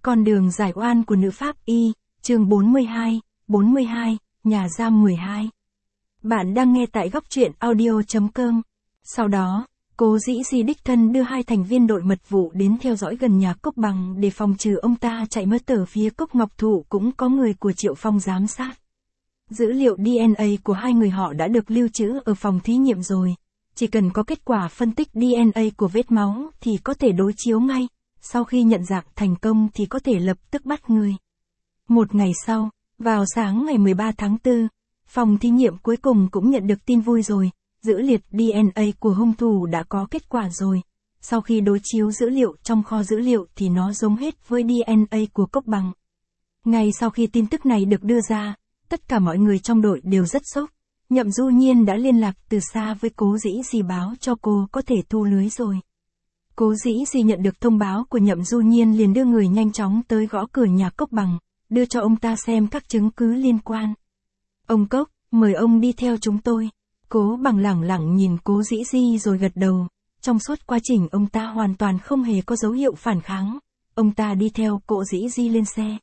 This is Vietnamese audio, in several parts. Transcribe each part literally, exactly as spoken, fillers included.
Con đường giải oan của nữ pháp y, chương bốn mươi hai, bốn mươi hai, nhà giam mười hai. Bạn đang nghe tại góc truyện audio.com. Sau đó, Cố Dĩ Di đích thân đưa hai thành viên đội mật vụ đến theo dõi gần nhà Cốc Bằng để phòng trừ ông ta chạy mất. Ở phía Cốc Ngọc Thụ cũng có người của Triệu Phong giám sát. Dữ liệu đê en a của hai người họ đã được lưu trữ ở phòng thí nghiệm rồi. Chỉ cần có kết quả phân tích đê en a của vết máu thì có thể đối chiếu ngay. Sau khi nhận dạng thành công thì có thể lập tức bắt người. Một ngày sau, vào sáng ngày mười ba tháng tư, phòng thí nghiệm cuối cùng cũng nhận được tin vui rồi. Dữ liệu đê en a của hung thủ đã có kết quả rồi. Sau khi đối chiếu dữ liệu trong kho dữ liệu thì nó giống hết với đê en a của Cốc Bằng. Ngay sau khi tin tức này được đưa ra, tất cả mọi người trong đội đều rất sốc. Nhậm Du Nhiên đã liên lạc từ xa với Cố Dĩ Di báo cho cô có thể thu lưới rồi. Cố Dĩ Di nhận được thông báo của Nhậm Du Nhiên liền đưa người nhanh chóng tới gõ cửa nhà Cốc Bằng, đưa cho ông ta xem các chứng cứ liên quan. Ông Cốc, mời ông đi theo chúng tôi. Cố Bằng lẳng lặng nhìn Cố Dĩ Di rồi gật đầu. Trong suốt quá trình ông ta hoàn toàn không hề có dấu hiệu phản kháng. Ông ta đi theo Cố Dĩ Di lên xe.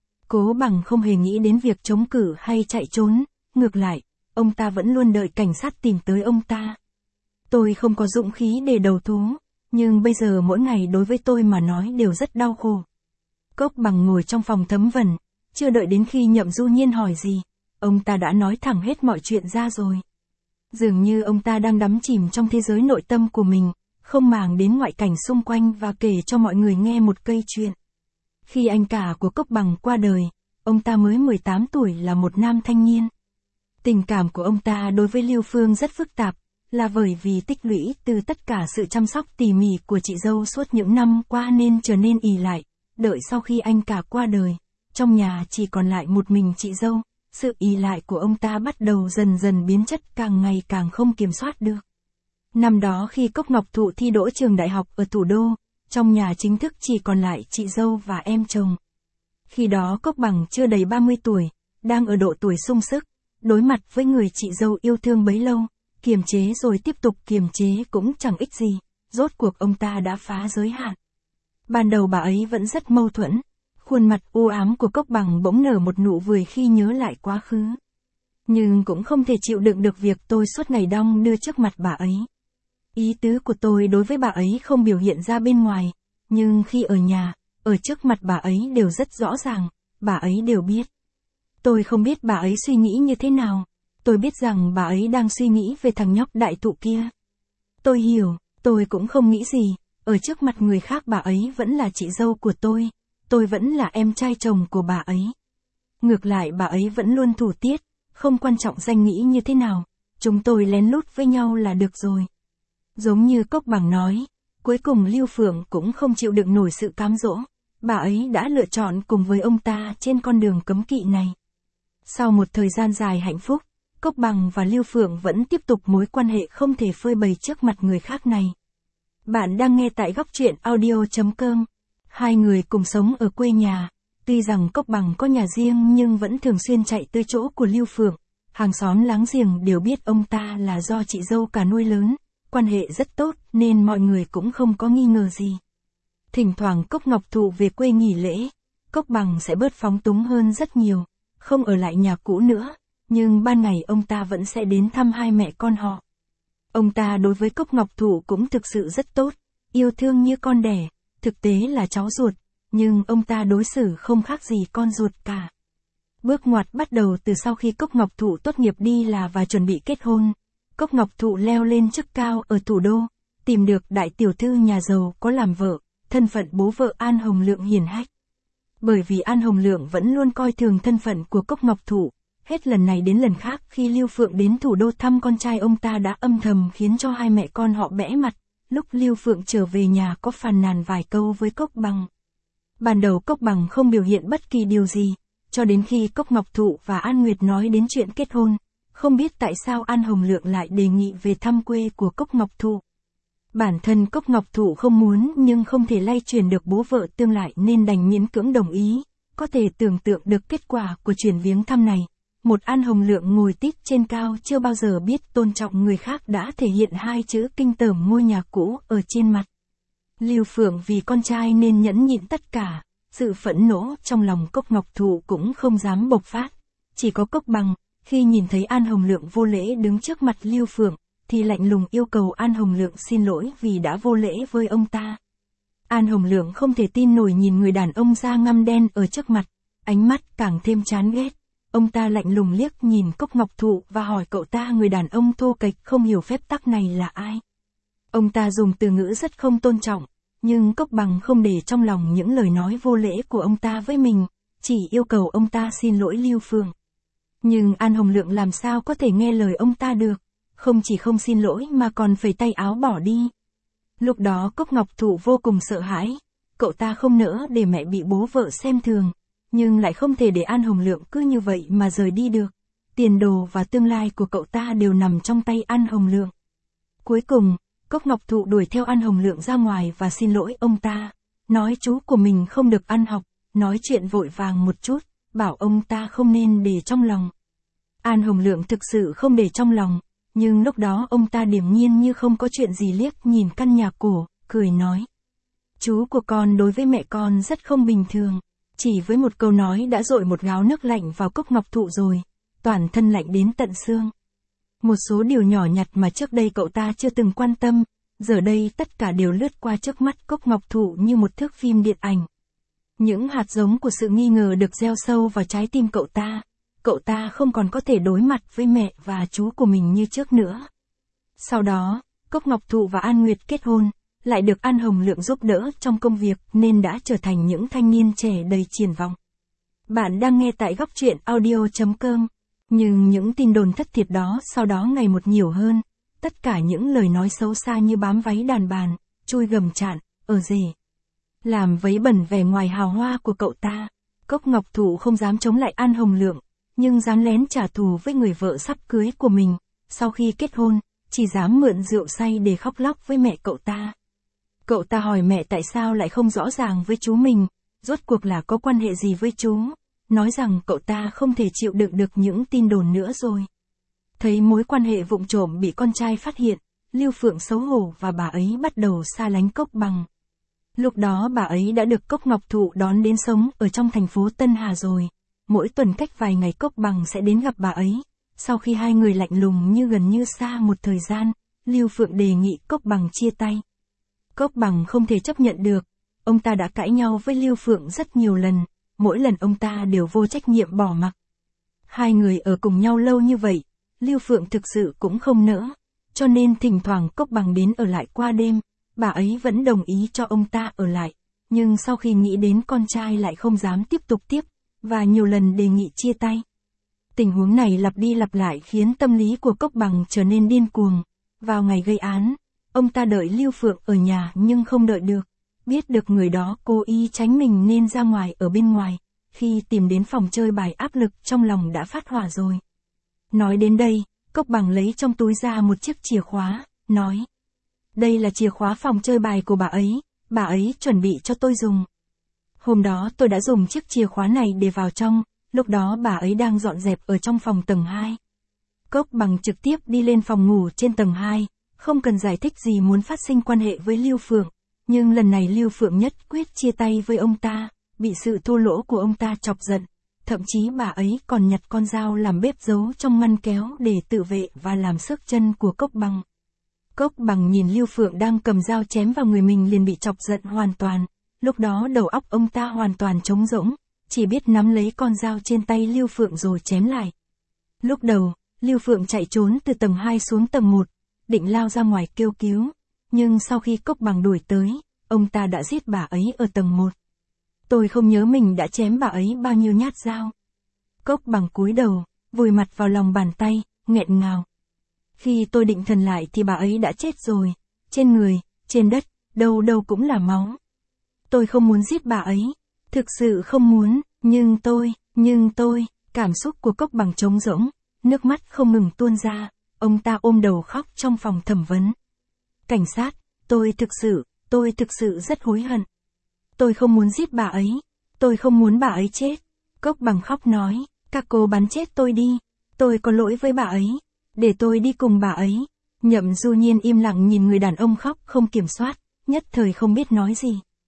Cố Bằng không hề nghĩ đến việc chống cự hay chạy trốn, ngược lại, ông ta vẫn luôn đợi cảnh sát tìm tới ông ta. Tôi không có dũng khí để đầu thú, nhưng bây giờ mỗi ngày đối với tôi mà nói đều rất đau khổ. Cốc Bằng ngồi trong phòng thẩm vấn, chưa đợi đến khi Nhậm Du Nhiên hỏi gì, ông ta đã nói thẳng hết mọi chuyện ra rồi. Dường như ông ta đang đắm chìm trong thế giới nội tâm của mình, không màng đến ngoại cảnh xung quanh và kể cho mọi người nghe một câu chuyện. Khi anh cả của Cốc Bằng qua đời, ông ta mới mười tám tuổi là một nam thanh niên. Tình cảm của ông ta đối với Lưu Phương rất phức tạp, là bởi vì tích lũy từ tất cả sự chăm sóc tỉ mỉ của chị dâu suốt những năm qua nên trở nên ỷ lại. Đợi sau khi anh cả qua đời, trong nhà chỉ còn lại một mình chị dâu, sự ỷ lại của ông ta bắt đầu dần dần biến chất càng ngày càng không kiểm soát được. Năm đó khi Cốc Ngọc Thụ thi đỗ trường đại học ở thủ đô, trong nhà chính thức chỉ còn lại chị dâu và em chồng. Khi đó Cốc Bằng chưa đầy ba mươi tuổi, đang ở độ tuổi sung sức, đối mặt với người chị dâu yêu thương bấy lâu, kiềm chế rồi tiếp tục kiềm chế cũng chẳng ích gì, rốt cuộc ông ta đã phá giới hạn. Ban đầu bà ấy vẫn rất mâu thuẫn, khuôn mặt u ám của Cốc Bằng bỗng nở một nụ cười khi nhớ lại quá khứ. Nhưng cũng không thể chịu đựng được việc tôi suốt ngày đong đưa trước mặt bà ấy. Ý tứ của tôi đối với bà ấy không biểu hiện ra bên ngoài, nhưng khi ở nhà, ở trước mặt bà ấy đều rất rõ ràng, bà ấy đều biết. Tôi không biết bà ấy suy nghĩ như thế nào, tôi biết rằng bà ấy đang suy nghĩ về thằng nhóc đại thụ kia. Tôi hiểu, tôi cũng không nghĩ gì, ở trước mặt người khác bà ấy vẫn là chị dâu của tôi, tôi vẫn là em trai chồng của bà ấy. Ngược lại bà ấy vẫn luôn thủ tiết, không quan trọng danh nghĩa như thế nào, chúng tôi lén lút với nhau là được rồi. Giống như Cốc Bằng nói, cuối cùng Lưu Phượng cũng không chịu đựng nổi sự cám dỗ, bà ấy đã lựa chọn cùng với ông ta trên con đường cấm kỵ này. Sau một thời gian dài hạnh phúc, Cốc Bằng và Lưu Phượng vẫn tiếp tục mối quan hệ không thể phơi bày trước mặt người khác này. Bạn đang nghe tại góc truyện audio.com. Hai người cùng sống ở quê nhà, tuy rằng Cốc Bằng có nhà riêng nhưng vẫn thường xuyên chạy tới chỗ của Lưu Phượng. Hàng xóm láng giềng đều biết ông ta là do chị dâu cả nuôi lớn, quan hệ rất tốt nên mọi người cũng không có nghi ngờ gì. Thỉnh thoảng Cốc Ngọc Thụ về quê nghỉ lễ, Cốc Bằng sẽ bớt phóng túng hơn rất nhiều, không ở lại nhà cũ nữa, nhưng ban ngày ông ta vẫn sẽ đến thăm hai mẹ con họ. Ông ta đối với Cốc Ngọc Thụ cũng thực sự rất tốt, yêu thương như con đẻ, thực tế là cháu ruột, nhưng ông ta đối xử không khác gì con ruột cả. Bước ngoặt bắt đầu từ sau khi Cốc Ngọc Thụ tốt nghiệp đi là và chuẩn bị kết hôn. Cốc Ngọc Thụ leo lên chức cao ở thủ đô, tìm được đại tiểu thư nhà giàu có làm vợ, thân phận bố vợ An Hồng Lượng hiển hách. Bởi vì An Hồng Lượng vẫn luôn coi thường thân phận của Cốc Ngọc Thụ, hết lần này đến lần khác khi Lưu Phượng đến thủ đô thăm con trai ông ta đã âm thầm khiến cho hai mẹ con họ bẽ mặt. Lúc Lưu Phượng trở về nhà có phàn nàn vài câu với Cốc Bằng. Ban đầu Cốc Bằng không biểu hiện bất kỳ điều gì, cho đến khi Cốc Ngọc Thụ và An Nguyệt nói đến chuyện kết hôn, không biết tại sao An Hồng Lượng lại đề nghị về thăm quê của Cốc Ngọc Thụ. Bản thân Cốc Ngọc Thụ không muốn nhưng không thể lay truyền được bố vợ tương lại nên đành miễn cưỡng đồng ý, có thể tưởng tượng được kết quả của chuyến viếng thăm này. Một An Hồng Lượng ngồi tít trên cao chưa bao giờ biết tôn trọng người khác đã thể hiện hai chữ kinh tởm ngôi nhà cũ ở trên mặt. Lưu Phượng vì con trai nên nhẫn nhịn tất cả, sự phẫn nộ trong lòng Cốc Ngọc Thụ cũng không dám bộc phát. Chỉ có Cốc Bằng, khi nhìn thấy An Hồng Lượng vô lễ đứng trước mặt Lưu Phượng, thì lạnh lùng yêu cầu An Hồng Lượng xin lỗi vì đã vô lễ với ông ta. An Hồng Lượng không thể tin nổi nhìn người đàn ông da ngăm đen ở trước mặt, ánh mắt càng thêm chán ghét. Ông ta lạnh lùng liếc nhìn Cốc Ngọc Thụ và hỏi cậu ta người đàn ông thô kệch không hiểu phép tắc này là ai. Ông ta dùng từ ngữ rất không tôn trọng, nhưng Cốc Bằng không để trong lòng những lời nói vô lễ của ông ta với mình, chỉ yêu cầu ông ta xin lỗi Lưu Phượng. Nhưng An Hồng Lượng làm sao có thể nghe lời ông ta được, không chỉ không xin lỗi mà còn phẩy tay áo bỏ đi. Lúc đó Cốc Ngọc Thụ vô cùng sợ hãi, cậu ta không nỡ để mẹ bị bố vợ xem thường, nhưng lại không thể để An Hồng Lượng cứ như vậy mà rời đi được. Tiền đồ và tương lai của cậu ta đều nằm trong tay An Hồng Lượng. Cuối cùng, Cốc Ngọc Thụ đuổi theo An Hồng Lượng ra ngoài và xin lỗi ông ta, nói chú của mình không được ăn học, nói chuyện vội vàng một chút, bảo ông ta không nên để trong lòng. An Hồng Lượng thực sự không để trong lòng, nhưng lúc đó ông ta điềm nhiên như không có chuyện gì liếc nhìn căn nhà cổ, cười nói. Chú của con đối với mẹ con rất không bình thường, chỉ với một câu nói đã dội một gáo nước lạnh vào Cốc Ngọc Thụ rồi, toàn thân lạnh đến tận xương. Một số điều nhỏ nhặt mà trước đây cậu ta chưa từng quan tâm, giờ đây tất cả đều lướt qua trước mắt Cốc Ngọc Thụ như một thước phim điện ảnh. Những hạt giống của sự nghi ngờ được gieo sâu vào trái tim cậu ta. Cậu ta không còn có thể đối mặt với mẹ và chú của mình như trước nữa. Sau đó, Cốc Ngọc Thụ và An Nguyệt kết hôn, lại được An Hồng Lượng giúp đỡ trong công việc nên đã trở thành những thanh niên trẻ đầy triển vọng. Bạn đang nghe tại góc truyện audio chấm com. Nhưng những tin đồn thất thiệt đó sau đó ngày một nhiều hơn, tất cả những lời nói xấu xa như bám váy đàn bàn, chui gầm chạn, ở rể. Làm vấy bẩn vẻ ngoài hào hoa của cậu ta, Cốc Ngọc Thụ không dám chống lại An Hồng Lượng, nhưng dám lén trả thù với người vợ sắp cưới của mình, sau khi kết hôn, chỉ dám mượn rượu say để khóc lóc với mẹ cậu ta. Cậu ta hỏi mẹ tại sao lại không rõ ràng với chú mình, rốt cuộc là có quan hệ gì với chú, nói rằng cậu ta không thể chịu đựng được những tin đồn nữa rồi. Thấy mối quan hệ vụng trộm bị con trai phát hiện, Lưu Phượng xấu hổ và bà ấy bắt đầu xa lánh Cốc Bằng. Lúc đó bà ấy đã được Cốc Ngọc Thụ đón đến sống ở trong thành phố Tân Hà rồi. Mỗi tuần cách vài ngày Cốc Bằng sẽ đến gặp bà ấy. Sau khi hai người lạnh lùng như gần như xa một thời gian, Lưu Phượng đề nghị Cốc Bằng chia tay. Cốc Bằng không thể chấp nhận được. Ông ta đã cãi nhau với Lưu Phượng rất nhiều lần, mỗi lần ông ta đều vô trách nhiệm bỏ mặc. Hai người ở cùng nhau lâu như vậy, Lưu Phượng thực sự cũng không nỡ, cho nên thỉnh thoảng Cốc Bằng đến ở lại qua đêm, bà ấy vẫn đồng ý cho ông ta ở lại, nhưng sau khi nghĩ đến con trai lại không dám tiếp tục tiếp, và nhiều lần đề nghị chia tay. Tình huống này lặp đi lặp lại khiến tâm lý của Cốc Bằng trở nên điên cuồng. Vào ngày gây án, ông ta đợi Lưu Phượng ở nhà nhưng không đợi được. Biết được người đó cố ý tránh mình nên ra ngoài ở bên ngoài, khi tìm đến phòng chơi bài áp lực trong lòng đã phát hỏa rồi. Nói đến đây, Cốc Bằng lấy trong túi ra một chiếc chìa khóa, nói. Đây là chìa khóa phòng chơi bài của bà ấy, bà ấy chuẩn bị cho tôi dùng. Hôm đó tôi đã dùng chiếc chìa khóa này để vào trong, lúc đó bà ấy đang dọn dẹp ở trong phòng tầng hai. Cốc Bằng trực tiếp đi lên phòng ngủ trên tầng hai, không cần giải thích gì muốn phát sinh quan hệ với Lưu Phượng. Nhưng lần này Lưu Phượng nhất quyết chia tay với ông ta, bị sự thô lỗ của ông ta chọc giận. Thậm chí bà ấy còn nhặt con dao làm bếp giấu trong ngăn kéo để tự vệ và làm xước chân của Cốc Bằng. Cốc Bằng nhìn Lưu Phượng đang cầm dao chém vào người mình liền bị chọc giận hoàn toàn. Lúc đó đầu óc ông ta hoàn toàn trống rỗng, chỉ biết nắm lấy con dao trên tay Lưu Phượng rồi chém lại. Lúc đầu, Lưu Phượng chạy trốn từ tầng hai xuống tầng một, định lao ra ngoài kêu cứu. Nhưng sau khi Cốc Bằng đuổi tới, ông ta đã giết bà ấy ở tầng một. Tôi không nhớ mình đã chém bà ấy bao nhiêu nhát dao. Cốc Bằng cúi đầu, vùi mặt vào lòng bàn tay, nghẹn ngào. Khi tôi định thần lại thì bà ấy đã chết rồi, trên người, trên đất, đâu đâu cũng là máu. Tôi không muốn giết bà ấy, thực sự không muốn, nhưng tôi, nhưng tôi, cảm xúc của Cốc Bằng trống rỗng, nước mắt không ngừng tuôn ra, ông ta ôm đầu khóc trong phòng thẩm vấn. Cảnh sát, tôi thực sự, tôi thực sự rất hối hận. Tôi không muốn giết bà ấy, tôi không muốn bà ấy chết. Cốc Bằng khóc nói, các cô bắn chết tôi đi, tôi có lỗi với bà ấy, để tôi đi cùng bà ấy. Nhậm Du Nhiên im lặng nhìn người đàn ông khóc không kiểm soát, nhất thời không biết nói gì.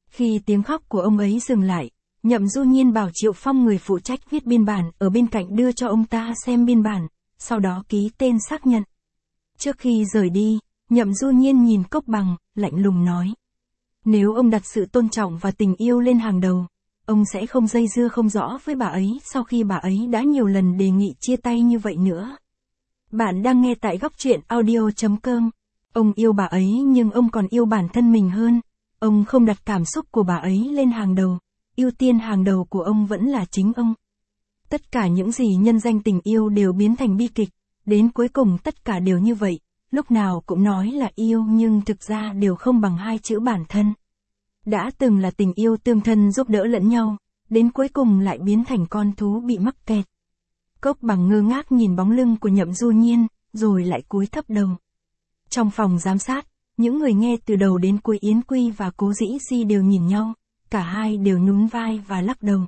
Khi tiếng khóc của ông ấy dừng lại, Nhậm Du Nhiên bảo Triệu Phong người phụ trách viết biên bản ở bên cạnh đưa cho ông ta xem biên bản, sau đó ký tên xác nhận. Trước khi rời đi, Nhậm Du Nhiên nhìn Cốc Bằng, lạnh lùng nói. Nếu ông đặt sự tôn trọng và tình yêu lên hàng đầu, ông sẽ không dây dưa không rõ với bà ấy sau khi bà ấy đã nhiều lần đề nghị chia tay như vậy nữa. Bạn đang nghe tại góc truyện audio chấm com. Ông yêu bà ấy nhưng ông còn yêu bản thân mình hơn. Ông không đặt cảm xúc của bà ấy lên hàng đầu. Ưu tiên hàng đầu của ông vẫn là chính ông. Tất cả những gì nhân danh tình yêu đều biến thành bi kịch. Đến cuối cùng tất cả đều như vậy. Lúc nào cũng nói là yêu nhưng thực ra đều không bằng hai chữ bản thân. Đã từng là tình yêu tương thân giúp đỡ lẫn nhau. Đến cuối cùng lại biến thành con thú bị mắc kẹt. Cốc Bằng ngơ ngác nhìn bóng lưng của Nhậm Du Nhiên, rồi lại cúi thấp đầu. Trong phòng giám sát, những người nghe từ đầu đến cuối Yến Quy và Cố Dĩ Di đều nhìn nhau, cả hai đều nhún vai và lắc đầu.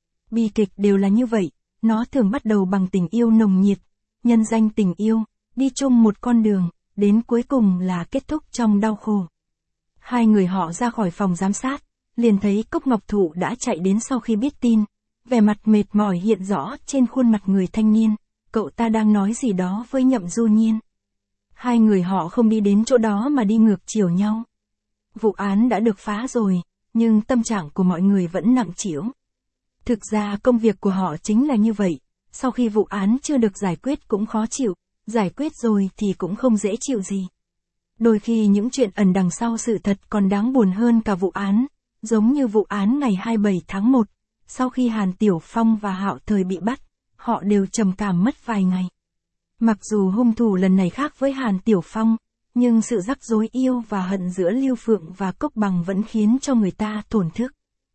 Bi kịch đều là như vậy, nó thường bắt đầu bằng tình yêu nồng nhiệt, nhân danh tình yêu, đi chung một con đường, đến cuối cùng là kết thúc trong đau khổ. Hai người họ ra khỏi phòng giám sát, liền thấy Cốc Ngọc Thụ đã chạy đến sau khi biết tin. Vẻ mặt mệt mỏi hiện rõ trên khuôn mặt người thanh niên, cậu ta đang nói gì đó với Nhậm Du Nhiên. Hai người họ không đi đến chỗ đó mà đi ngược chiều nhau. Vụ án đã được phá rồi, nhưng tâm trạng của mọi người vẫn nặng trĩu. Thực ra công việc của họ chính là như vậy, sau khi vụ án chưa được giải quyết cũng khó chịu, giải quyết rồi thì cũng không dễ chịu gì. Đôi khi những chuyện ẩn đằng sau sự thật còn đáng buồn hơn cả vụ án, giống như vụ án ngày hai mươi bảy tháng một. Sau khi Hàn Tiểu Phong và Hạo Thời bị bắt, họ đều trầm cảm mất vài ngày. Mặc dù hung thủ lần này khác với Hàn Tiểu Phong, nhưng sự rắc rối yêu và hận giữa Lưu Phượng và Cốc Bằng vẫn khiến cho người ta thổn thức.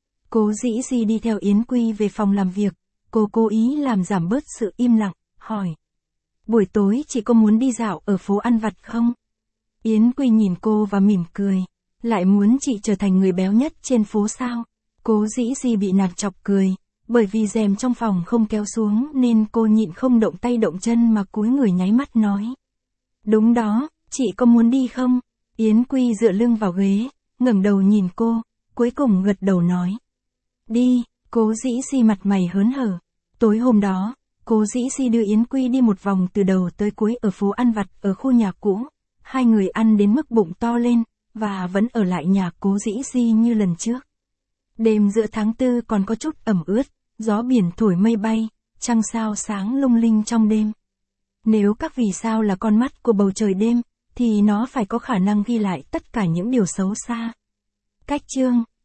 Cố Dĩ Di đi theo Yến Quy về phòng làm việc, cô cố ý làm giảm bớt sự im lặng, hỏi. Buổi tối chị có muốn đi dạo ở phố ăn vặt không? Yến Quy nhìn cô và mỉm cười. Lại muốn chị trở thành người béo nhất trên phố sao? Cố Dĩ Di bị nàng chọc cười, bởi vì rèm trong phòng không kéo xuống nên cô nhịn không động tay động chân mà cúi người nháy mắt nói. Đúng đó, chị có muốn đi không? Yến Quy dựa lưng vào ghế, ngẩng đầu nhìn cô, cuối cùng gật đầu nói. Đi, Cố Dĩ Di mặt mày hớn hở. Tối hôm đó, Cố Dĩ Di đưa Yến Quy đi một vòng từ đầu tới cuối ở phố ăn vặt ở khu nhà cũ. Hai người ăn đến mức bụng to lên, và vẫn ở lại nhà Cố Dĩ Di như lần trước. Đêm giữa tháng tư còn có chút ẩm ướt, gió biển thổi mây bay, trăng sao sáng lung linh trong đêm. Nếu các vì sao là con mắt của bầu trời đêm, thì nó phải có khả năng ghi lại tất cả những điều xấu xa. Cách chương